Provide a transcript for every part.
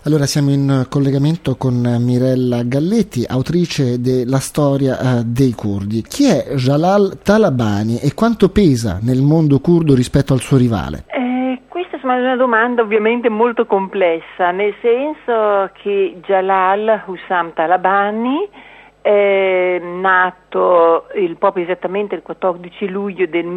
Allora siamo in collegamento con Mirella Galletti, autrice della storia dei curdi. Chi è Jalal Talabani e quanto pesa nel mondo curdo rispetto al suo rivale? Questa è una domanda ovviamente molto complessa, nel senso che Jalal Hussam Talabani è nato proprio esattamente il 14 luglio del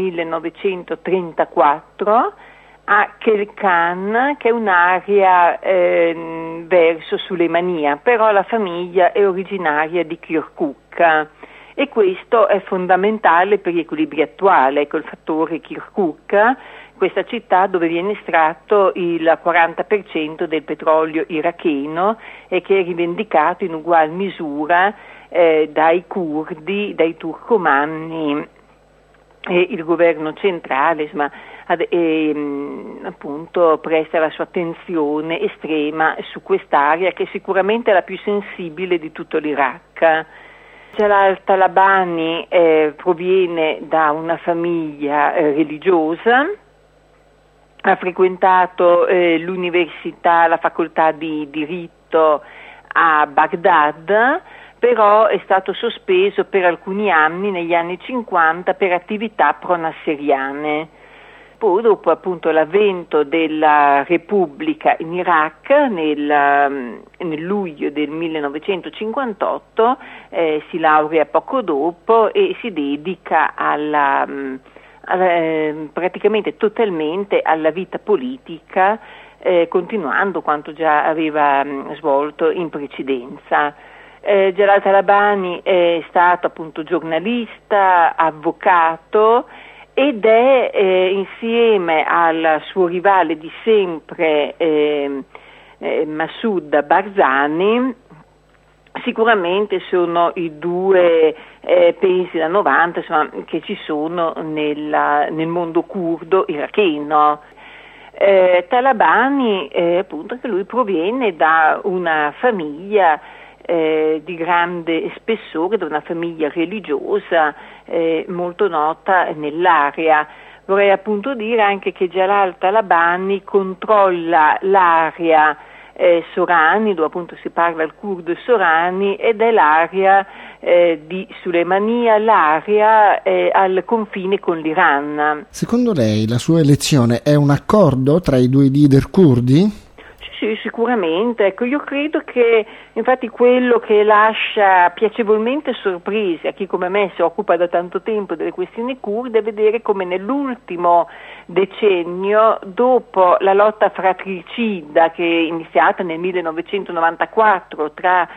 1934 a Kelkan, che è un'area verso Sulemania, però la famiglia è originaria di Kirkuk e questo è fondamentale per gli equilibri attuali, ecco il fattore Kirkuk, questa città dove viene estratto il 40% del petrolio iracheno e che è rivendicato in ugual misura dai curdi, dai turcomanni e il governo centrale, insomma, appunto presta la sua attenzione estrema su quest'area che sicuramente è la più sensibile di tutto l'Iraq. Jalal Talabani proviene da una famiglia religiosa, ha frequentato l'università, la facoltà di diritto a Baghdad, però è stato sospeso per alcuni anni, negli anni 50, per attività pro-nasseriane. Poi dopo appunto l'avvento della Repubblica in Iraq nel luglio del 1958 si laurea poco dopo e si dedica praticamente totalmente alla vita politica, continuando quanto già aveva svolto in precedenza. Jalal Talabani è stato appunto giornalista, avvocato ed è insieme al suo rivale di sempre Massoud Barzani, sicuramente sono i due pesi da 90 insomma, che ci sono nel mondo curdo iracheno. Talabani appunto che lui proviene da una famiglia di grande spessore, da una famiglia religiosa molto nota nell'area. Vorrei appunto dire anche che Jalal Talabani controlla l'area Sorani, dove appunto si parla il curdo Sorani, ed è l'area di Sulemania, l'area al confine con l'Iran. Secondo lei la sua elezione è un accordo tra i due leader curdi? Sì, sicuramente. Ecco, io credo che infatti quello che lascia piacevolmente sorprese a chi come me si occupa da tanto tempo delle questioni curde è vedere come nell'ultimo decennio, dopo la lotta fratricida che è iniziata nel 1994 tra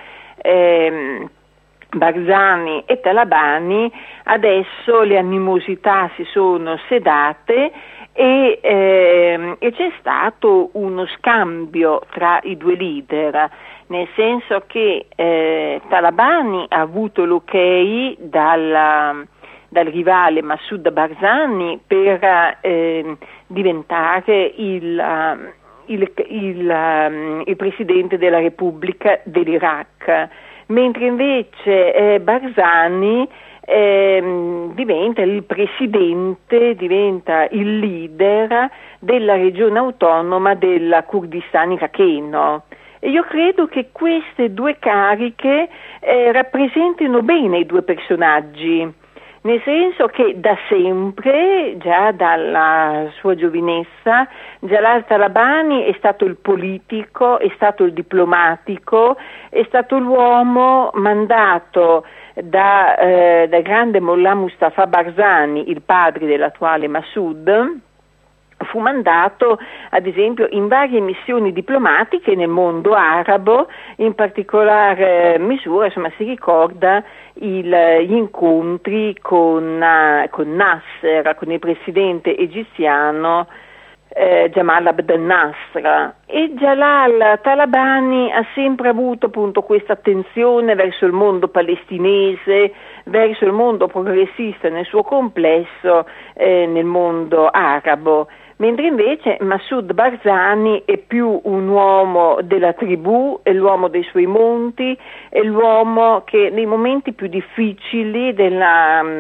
Barzani e Talabani, adesso le animosità si sono sedate e c'è stato uno scambio tra i due leader, nel senso che Talabani ha avuto l'ok dal rivale Massoud Barzani per diventare il presidente della Repubblica dell'Iraq, mentre invece Barzani diventa il presidente, diventa il leader della regione autonoma del Kurdistan iracheno. E io credo che queste due cariche rappresentino bene i due personaggi, nel senso che da sempre, già dalla sua giovinezza, Jalal Talabani è stato il politico, è stato il diplomatico, è stato l'uomo mandato da grande Mollah Mustafa Barzani, il padre dell'attuale Massoud. Fu mandato ad esempio in varie missioni diplomatiche nel mondo arabo, in particolare misura insomma, si ricorda gli incontri con Nasser, con il presidente egiziano Jamal Abdel Nasser. E Jalal Talabani ha sempre avuto appunto questa attenzione verso il mondo palestinese, verso il mondo progressista nel suo complesso, nel mondo arabo. Mentre invece Massoud Barzani è più un uomo della tribù, è l'uomo dei suoi monti, è l'uomo che nei momenti più difficili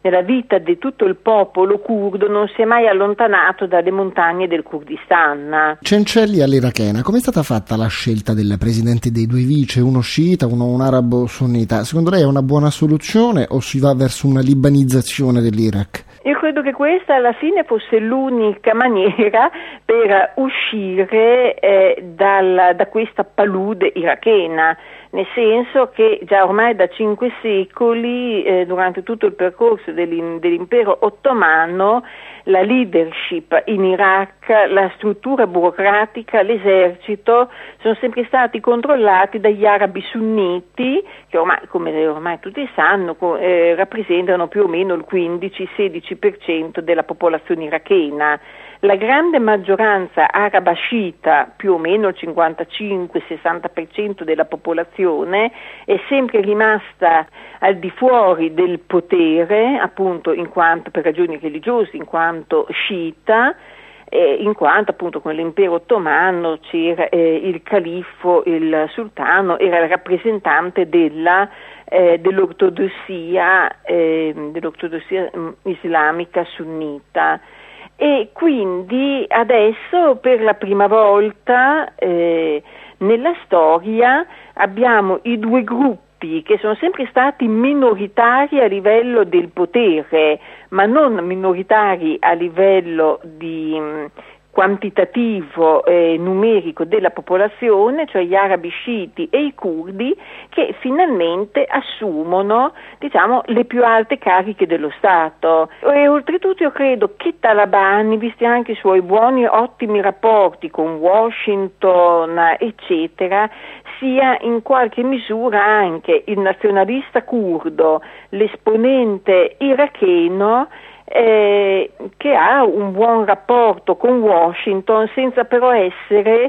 nella vita di tutto il popolo curdo non si è mai allontanato dalle montagne del Kurdistan. Cencelli all'irachena, come è stata fatta la scelta del presidente dei due vice, uno sciita, uno un arabo sunnita? Secondo lei è una buona soluzione o si va verso una libanizzazione dell'Iraq? Io credo che questa alla fine fosse l'unica maniera per uscire da questa palude irachena, nel senso che già ormai da 5 secoli, durante tutto il percorso dell'impero ottomano, la leadership in Iraq, la struttura burocratica, l'esercito sono sempre stati controllati dagli arabi sunniti, che ormai, come ormai tutti sanno, rappresentano più o meno il 15-16% della popolazione irachena. La grande maggioranza araba sciita, più o meno il 55-60% della popolazione, è sempre rimasta al di fuori del potere, appunto in quanto per ragioni religiose, in quanto sciita, in quanto appunto con l'impero ottomano c'era il califfo, il sultano, era il rappresentante dell'ortodossia islamica sunnita. E quindi adesso per la prima volta nella storia abbiamo i due gruppi che sono sempre stati minoritari a livello del potere, ma non minoritari a livello di quantitativo numerico della popolazione, cioè gli arabi sciiti e i curdi, che finalmente assumono, diciamo, le più alte cariche dello Stato. E oltretutto io credo che Talabani, visti anche i suoi buoni, ottimi rapporti con Washington, eccetera, sia in qualche misura anche il nazionalista curdo, l'esponente iracheno, che ha un buon rapporto con Washington senza però essere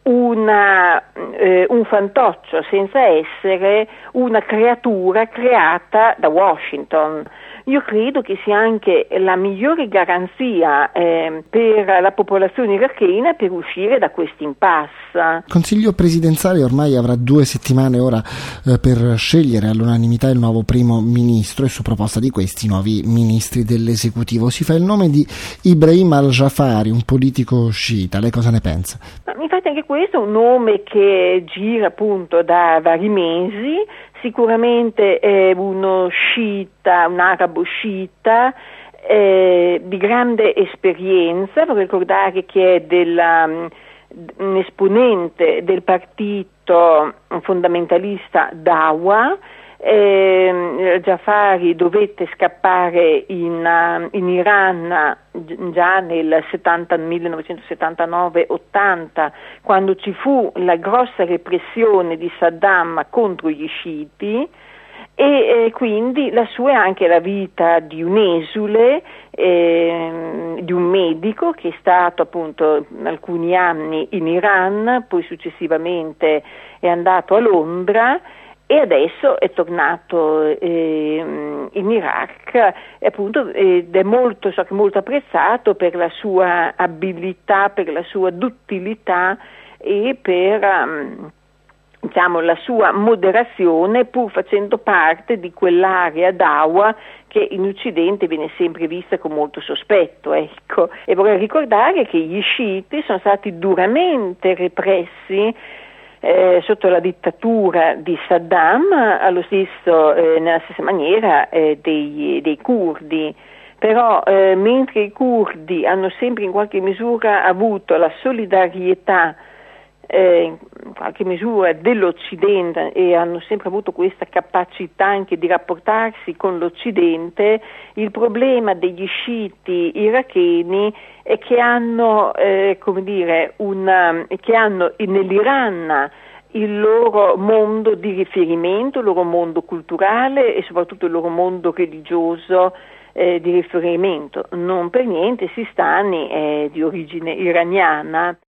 un fantoccio, senza essere una creatura creata da Washington. Io credo che sia anche la migliore garanzia per la popolazione irachena per uscire da questo impasse. Il Consiglio presidenziale ormai avrà 2 settimane ora per scegliere all'unanimità il nuovo primo ministro e su proposta di questi nuovi ministri dell'esecutivo. Si fa il nome di Ibrahim al-Jafari, un politico sciita. Lei cosa ne pensa? Infatti anche questo è un nome che gira appunto da vari mesi. Sicuramente è uno sciita, un arabo sciita di grande esperienza. Vorrei ricordare che è un esponente del partito fondamentalista Dawa. Jafari dovette scappare in Iran già nel 1979-80, quando ci fu la grossa repressione di Saddam contro gli sciiti, e quindi la sua è anche la vita di un esule, di un medico che è stato appunto alcuni anni in Iran, poi successivamente è andato a Londra e adesso è tornato in Iraq, appunto, ed è molto apprezzato per la sua abilità, per la sua duttilità e per la sua moderazione, pur facendo parte di quell'area Dawa che in Occidente viene sempre vista con molto sospetto, ecco. E vorrei ricordare che gli sciiti sono stati duramente repressi sotto la dittatura di Saddam, nella stessa maniera dei curdi. Però mentre i curdi hanno sempre in qualche misura avuto la solidarietà in qualche misura dell'Occidente e hanno sempre avuto questa capacità anche di rapportarsi con l'Occidente, il problema degli sciiti iracheni è che hanno nell'Iran il loro mondo di riferimento, il loro mondo culturale e soprattutto il loro mondo religioso di riferimento. Non per niente Sistani è di origine iraniana.